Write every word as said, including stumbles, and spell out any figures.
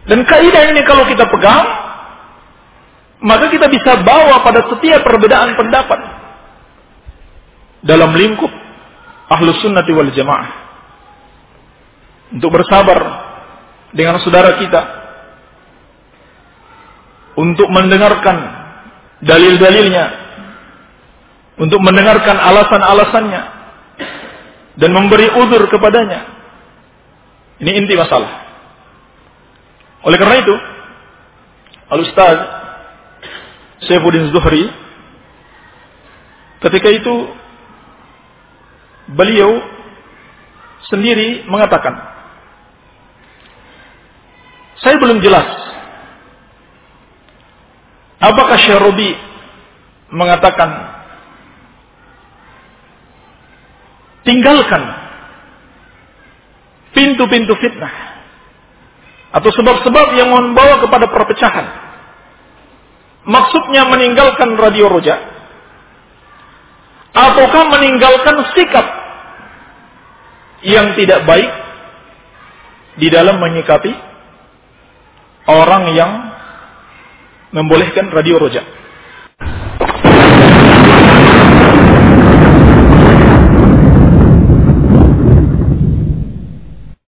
Dan kaidah ini kalau kita pegang, maka kita bisa bawa pada setiap perbedaan pendapat dalam lingkup Ahlus Sunnati wal Jamaah. Untuk bersabar dengan saudara kita, untuk mendengarkan dalil-dalilnya, untuk mendengarkan alasan-alasannya, dan memberi uzur kepadanya. Ini inti masalah. Oleh karena itu, Al-Ustaz Saifuddin Zuhri ketika itu beliau sendiri mengatakan, saya belum jelas apakah Syarabi mengatakan tinggalkan pintu-pintu fitnah atau sebab-sebab yang membawa kepada perpecahan, maksudnya meninggalkan radio Roja, ataukah meninggalkan sikap yang tidak baik di dalam menyikapi orang yang membolehkan radio Roja.